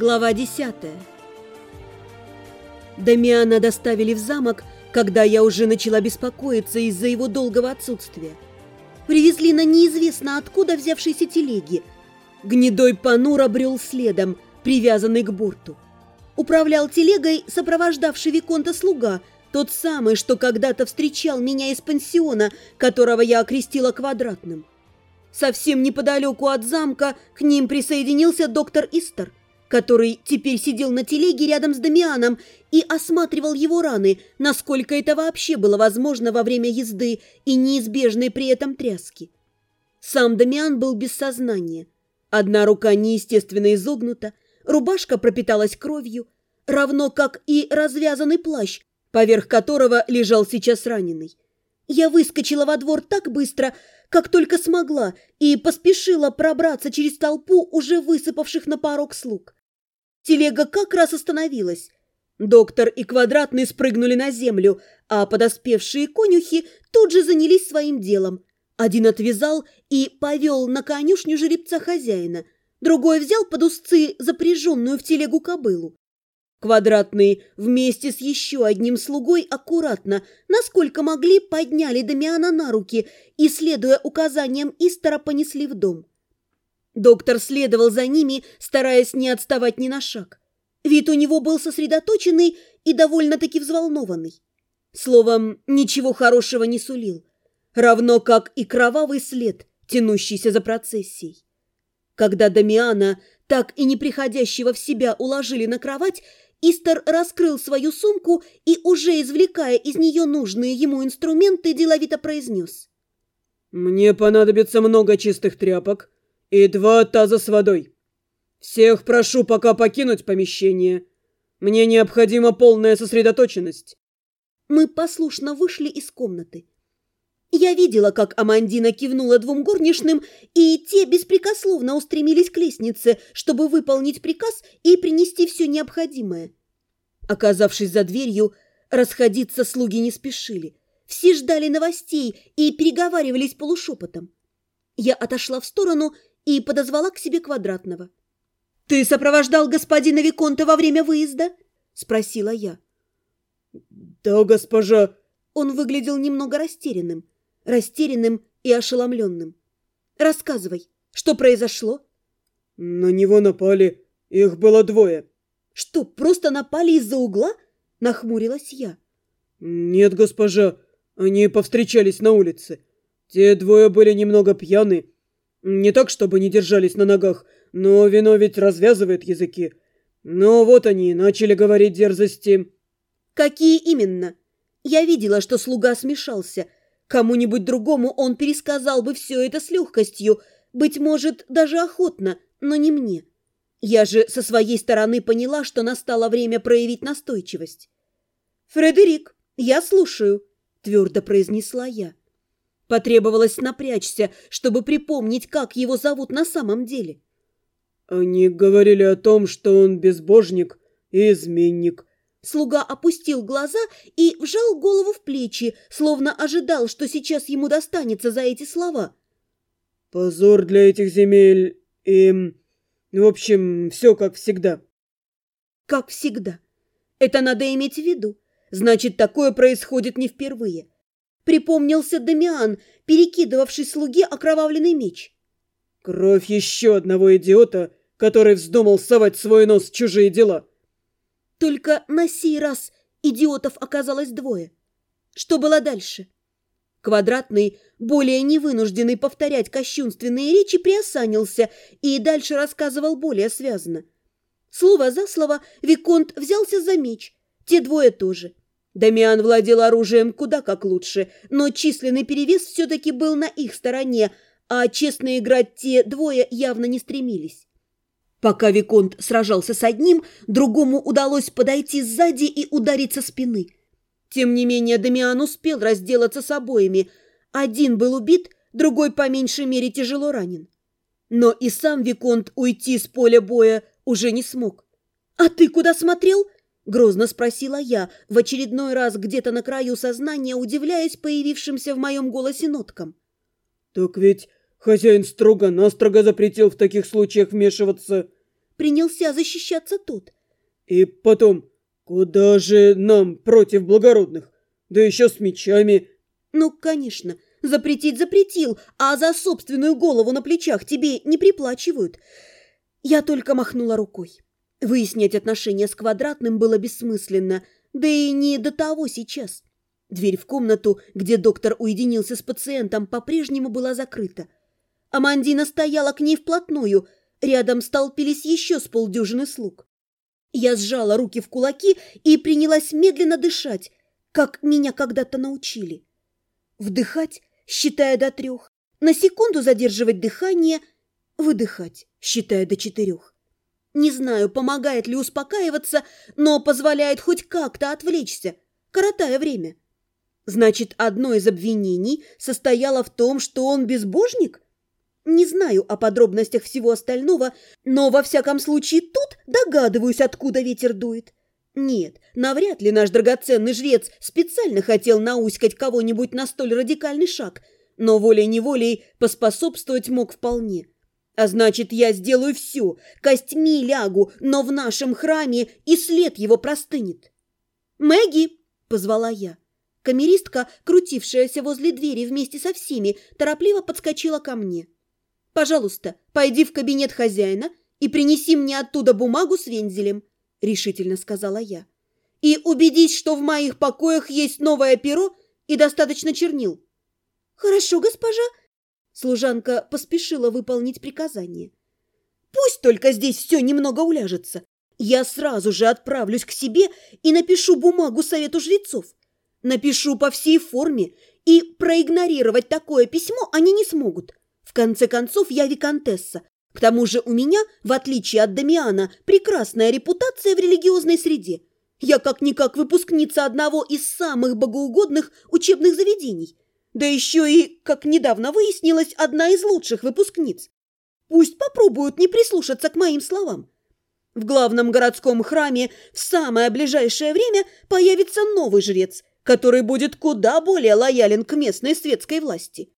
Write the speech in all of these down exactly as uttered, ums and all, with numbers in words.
Глава десятая. Дамиана доставили в замок, когда я уже начала беспокоиться из-за его долгого отсутствия. Привезли на неизвестно откуда взявшейся телеге. Гнедой понуро брел следом, привязанный к борту. Управлял телегой сопровождавший виконта слуга, тот самый, что когда-то встречал меня из пансиона, которого я окрестила Квадратным. Совсем неподалеку от замка к ним присоединился доктор Истер, который теперь сидел на телеге рядом с Дамианом и осматривал его раны, насколько это вообще было возможно во время езды и неизбежной при этом тряски. Сам Дамиан был без сознания. Одна рука неестественно изогнута, рубашка пропиталась кровью, равно как и развязанный плащ, поверх которого лежал сейчас раненый. Я выскочила во двор так быстро, как только смогла, и поспешила пробраться через толпу уже высыпавших на порог слуг. Телега как раз остановилась. Доктор и Квадратный спрыгнули на землю, а подоспевшие конюхи тут же занялись своим делом. Один отвязал и повел на конюшню жеребца хозяина, другой взял под узцы запряженную в телегу кобылу. Квадратные вместе с еще одним слугой аккуратно, насколько могли, подняли Дамиана на руки и, следуя указаниям Истера, понесли в дом. Доктор следовал за ними, стараясь не отставать ни на шаг. Вид у него был сосредоточенный и довольно-таки взволнованный. Словом, ничего хорошего не сулил, равно как и кровавый след, тянущийся за процессией. Когда Дамиана, так и не приходящего в себя, уложили на кровать, Истер раскрыл свою сумку и, уже извлекая из нее нужные ему инструменты, деловито произнес: «Мне понадобится много чистых тряпок и два таза с водой. Всех прошу пока покинуть помещение. Мне необходима полная сосредоточенность». Мы послушно вышли из комнаты. Я видела, как Амандина кивнула двум горничным, и те беспрекословно устремились к лестнице, чтобы выполнить приказ и принести все необходимое. Оказавшись за дверью, расходиться слуги не спешили. Все ждали новостей и переговаривались полушепотом. Я отошла в сторону и подозвала к себе Квадратного. «Ты сопровождал господина виконта во время выезда?» – спросила я. «Да, госпожа». Он выглядел немного растерянным. Растерянным и ошеломленным. «Рассказывай, что произошло?» «На него напали. Их было двое». «Что, просто напали из-за угла?» – нахмурилась я. «Нет, госпожа, они повстречались на улице. Те двое были немного пьяны. Не так, чтобы не держались на ногах, но вино ведь развязывает языки. Но вот они и начали говорить дерзости». «Какие именно? Я видела, что слуга смешался. Кому-нибудь другому он пересказал бы все это с легкостью, быть может, даже охотно, но не мне. Я же со своей стороны поняла, что настало время проявить настойчивость. «Фредерик, я слушаю», – твердо произнесла я. Потребовалось напрячься, чтобы припомнить, как его зовут на самом деле. «Они говорили о том, что он безбожник и изменник». Слуга опустил глаза и вжал голову в плечи, словно ожидал, что сейчас ему достанется за эти слова. «Позор для этих земель и... в общем, все как всегда». «Как всегда. Это надо иметь в виду. Значит, такое происходит не впервые». Припомнился Дамиан, перекидывавший слуге окровавленный меч. «Кровь еще одного идиота, который вздумал совать свой нос в чужие дела». Только на сей раз идиотов оказалось двое. Что было дальше? Квадратный, более невынужденный повторять кощунственные речи, приосанился и дальше рассказывал более связно. Слово за слово виконт взялся за меч, те двое тоже. Дамиан владел оружием куда как лучше, но численный перевес все-таки был на их стороне, а честно играть те двое явно не стремились. Пока виконт сражался с одним, другому удалось подойти сзади и ударить со спины. Тем не менее, Дамиан успел разделаться с обоими. Один был убит, другой по меньшей мере тяжело ранен. Но и сам виконт уйти с поля боя уже не смог. «А ты куда смотрел?» – грозно спросила я, в очередной раз где-то на краю сознания, удивляясь появившимся в моем голосе ноткам. «Так ведь хозяин строго-настрого запретил в таких случаях вмешиваться», принялся защищаться тот. И потом, куда же нам против благородных? Да еще с мечами. Ну, конечно, запретить запретил, а за собственную голову на плечах тебе не приплачивают. Я только махнула рукой. Выяснять отношения с Квадратным было бессмысленно, да и не до того сейчас. Дверь в комнату, где доктор уединился с пациентом, по-прежнему была закрыта. Амандина стояла к ней вплотную, рядом столпились еще с полдюжины слуг. Я сжала руки в кулаки и принялась медленно дышать, как меня когда-то научили. Вдыхать, считая до трех, на секунду задерживать дыхание, выдыхать, считая до четырех. Не знаю, помогает ли успокаиваться, но позволяет хоть как-то отвлечься, коротая время. Значит, одно из обвинений состояло в том, что он безбожник? Не знаю о подробностях всего остального, но во всяком случае тут догадываюсь, откуда ветер дует. Нет, навряд ли наш драгоценный жрец специально хотел науськать кого-нибудь на столь радикальный шаг, но волей-неволей поспособствовать мог вполне. А значит, я сделаю все, костьми лягу, но в нашем храме и след его простынет. «Мэгги!» – позвала я. Камеристка, крутившаяся возле двери вместе со всеми, торопливо подскочила ко мне. «Пожалуйста, пойди в кабинет хозяина и принеси мне оттуда бумагу с вензелем», – решительно сказала я. «И убедись, что в моих покоях есть новое перо и достаточно чернил». «Хорошо, госпожа». Служанка поспешила выполнить приказание. «Пусть только здесь все немного уляжется. Я сразу же отправлюсь к себе и напишу бумагу совету жрецов. Напишу по всей форме, и проигнорировать такое письмо они не смогут. В конце концов, я виконтесса. К тому же у меня, в отличие от Дамиана, прекрасная репутация в религиозной среде. Я как-никак выпускница одного из самых богоугодных учебных заведений. Да еще и, как недавно выяснилось, одна из лучших выпускниц. Пусть попробуют не прислушаться к моим словам. В главном городском храме в самое ближайшее время появится новый жрец, который будет куда более лоялен к местной светской власти.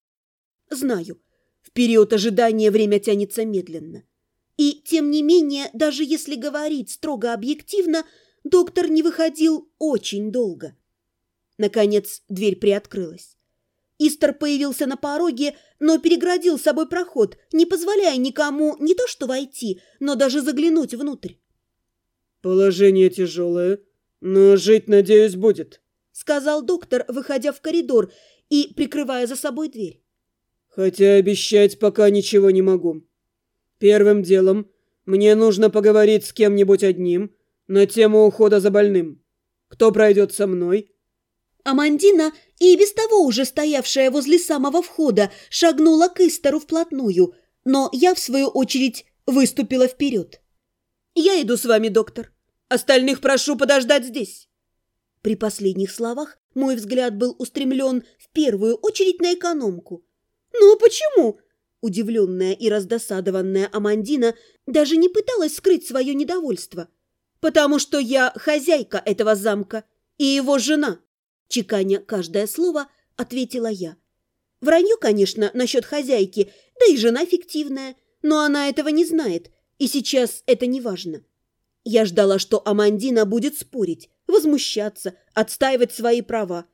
Знаю, в период ожидания время тянется медленно. И, тем не менее, даже если говорить строго объективно, доктор не выходил очень долго. Наконец, дверь приоткрылась. Истер появился на пороге, но переградил собой проход, не позволяя никому не то что войти, но даже заглянуть внутрь. «Положение тяжелое, но жить, надеюсь, будет», — сказал доктор, выходя в коридор и прикрывая за собой дверь. «Хотя обещать пока ничего не могу. Первым делом мне нужно поговорить с кем-нибудь одним на тему ухода за больным. Кто пройдет со мной?» Амандина, и без того уже стоявшая возле самого входа, шагнула к Истеру вплотную, но я, в свою очередь, выступила вперед. «Я иду с вами, доктор. Остальных прошу подождать здесь». При последних словах мой взгляд был устремлен в первую очередь на экономку. «Ну, почему?» Удивленная и раздосадованная Амандина даже не пыталась скрыть свое недовольство. «Потому что я хозяйка этого замка и его жена», чеканя каждое слово, ответила я. Вранье, конечно, насчет хозяйки, да и жена фиктивная, но она этого не знает, и сейчас это не важно. Я ждала, что Амандина будет спорить, возмущаться, отстаивать свои права.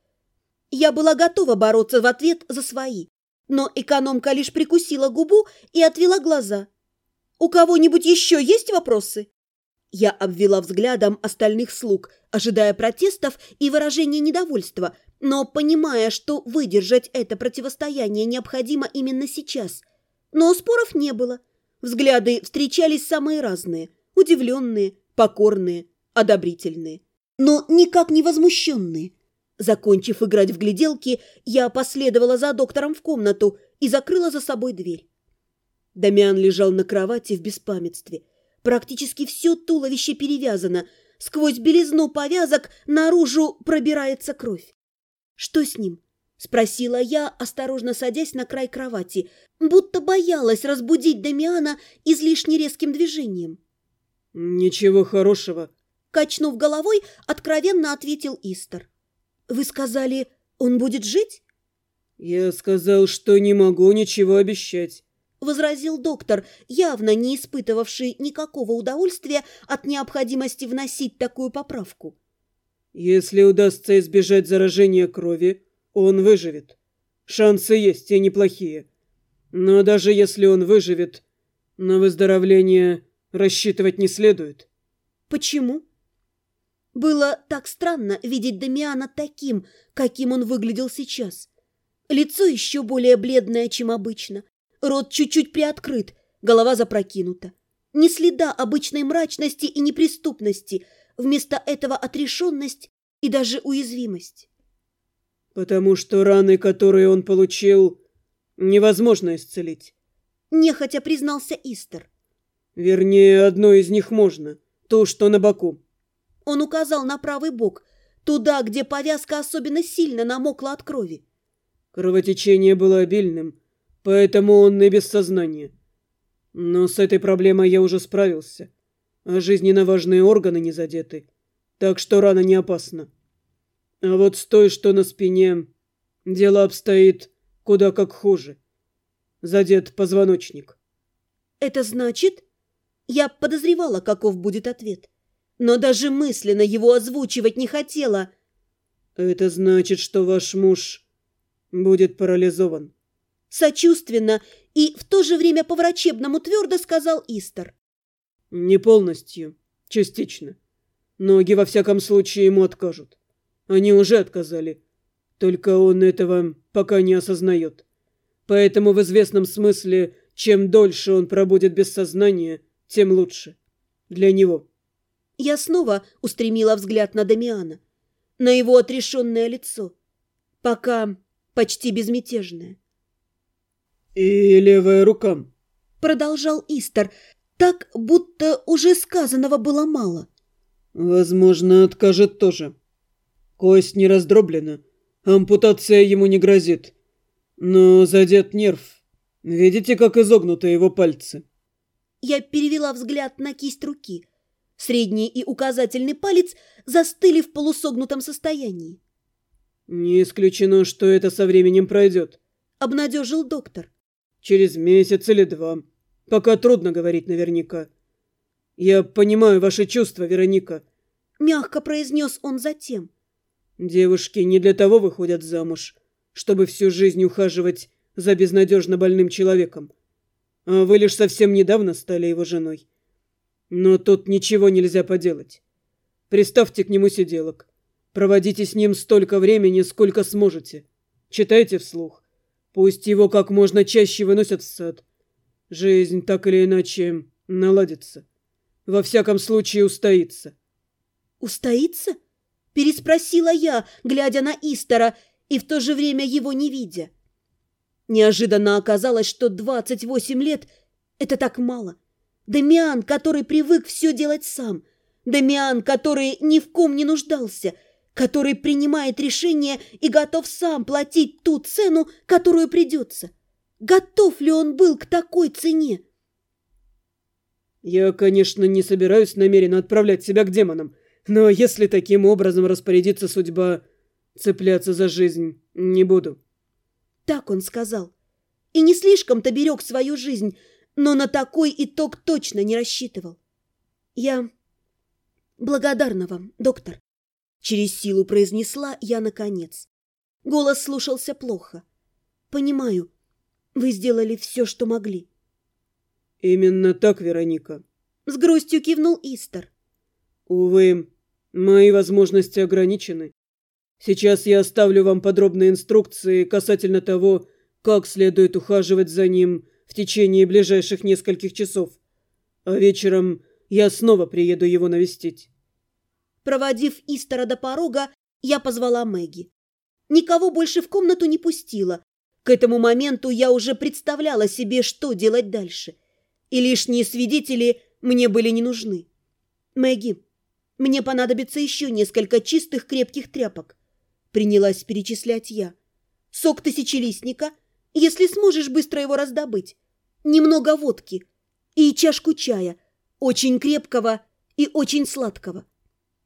Я была готова бороться в ответ за свои, но экономка лишь прикусила губу и отвела глаза. «У кого-нибудь еще есть вопросы?» Я обвела взглядом остальных слуг, ожидая протестов и выражения недовольства, но понимая, что выдержать это противостояние необходимо именно сейчас. Но споров не было. Взгляды встречались самые разные – удивленные, покорные, одобрительные, но никак не возмущенные. Закончив играть в гляделки, я последовала за доктором в комнату и закрыла за собой дверь. Дамиан лежал на кровати в беспамятстве. Практически все туловище перевязано. Сквозь белизну повязок наружу пробирается кровь. «Что с ним?» – спросила я, осторожно садясь на край кровати, будто боялась разбудить Дамиана излишне резким движением. «Ничего хорошего», – качнув головой, откровенно ответил Истер. «Вы сказали, он будет жить?» «Я сказал, что не могу ничего обещать». возразил доктор, явно не испытывавший никакого удовольствия от необходимости вносить такую поправку. «Если удастся избежать заражения крови, он выживет. Шансы есть и неплохие. Но даже если он выживет, на выздоровление рассчитывать не следует». «Почему?» Было так странно видеть Дамиана таким, каким он выглядел сейчас. Лицо еще более бледное, чем обычно. Рот чуть-чуть приоткрыт, голова запрокинута. Ни следа обычной мрачности и неприступности, вместо этого отрешенность и даже уязвимость. «Потому что раны, которые он получил, невозможно исцелить», — нехотя признался Истер. «Вернее, одно из них можно, то, что на боку». Он указал на правый бок, туда, где повязка особенно сильно намокла от крови. Кровотечение было обильным, поэтому он и без сознания. Но с этой проблемой я уже справился, а жизненно важные органы не задеты, так что рана не опасна. А вот с той, что на спине, дело обстоит куда как хуже. Задет позвоночник. Это значит... Я подозревала, каков будет ответ, но даже мысленно его озвучивать не хотела. Это значит, что ваш муж будет парализован. Сочувственно и в то же время по-врачебному твердо сказал Истер. Не полностью, частично. Ноги во всяком случае ему откажут. Они уже отказали. Только он этого пока не осознает. Поэтому в известном смысле, чем дольше он пробудет без сознания, тем лучше. Для него. Я снова устремила взгляд на Дамиана, на его отрешенное лицо, пока почти безмятежное. «И левая рука», — продолжал Истер, так, будто уже сказанного было мало. «Возможно, откажет тоже. Кость не раздроблена, ампутация ему не грозит. Но задет нерв. Видите, как изогнуты его пальцы?» Я перевела взгляд на кисть руки. Средний и указательный палец застыли в полусогнутом состоянии. «Не исключено, что это со временем пройдет», — обнадежил доктор. «Через месяц или два. Пока трудно говорить наверняка. Я понимаю ваши чувства, Вероника», — мягко произнес он затем. «Девушки не для того выходят замуж, чтобы всю жизнь ухаживать за безнадежно больным человеком. А вы лишь совсем недавно стали его женой. Но тут ничего нельзя поделать. Приставьте к нему сиделок. Проводите с ним столько времени, сколько сможете. Читайте вслух. Пусть его как можно чаще выносят в сад. Жизнь так или иначе наладится. Во всяком случае устоится». «Устоится?» – переспросила я, глядя на Истера и в то же время его не видя. Неожиданно оказалось, что двадцать восемь лет – это так мало. Дамиан, который привык все делать сам. Дамиан, который ни в ком не нуждался, который принимает решения и готов сам платить ту цену, которую придется. Готов ли он был к такой цене? «Я, конечно, не собираюсь намеренно отправлять себя к демонам, но если таким образом распорядится судьба, цепляться за жизнь не буду». Так он сказал. И не слишком-то берег свою жизнь, но на такой итог точно не рассчитывал. «Я благодарна вам, доктор», — через силу произнесла я наконец. Голос слушался плохо. «Понимаю, вы сделали все, что могли». «Именно так, Вероника», — с грустью кивнул Истер. «Увы, мои возможности ограничены. Сейчас я оставлю вам подробные инструкции касательно того, как следует ухаживать за ним в течение ближайших нескольких часов. А вечером я снова приеду его навестить». Проводив Истера до порога, я позвала Мэгги. Никого больше в комнату не пустила. К этому моменту я уже представляла себе, что делать дальше. И лишние свидетели мне были не нужны. «Мэгги, мне понадобится еще несколько чистых крепких тряпок», — принялась перечислять я. «Сок тысячелистника, если сможешь быстро его раздобыть, немного водки и чашку чая, очень крепкого и очень сладкого.